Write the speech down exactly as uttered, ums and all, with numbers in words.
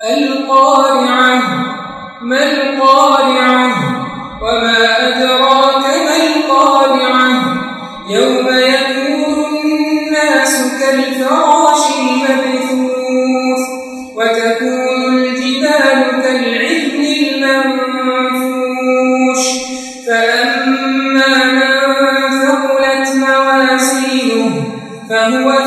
القارعة ما القارعة وما أدراك ما القارعة يوم يكون الناس كالفراش المبثوث وتكون الجبال كالعهن المنفوش فأما من ثقلت موازينه فهو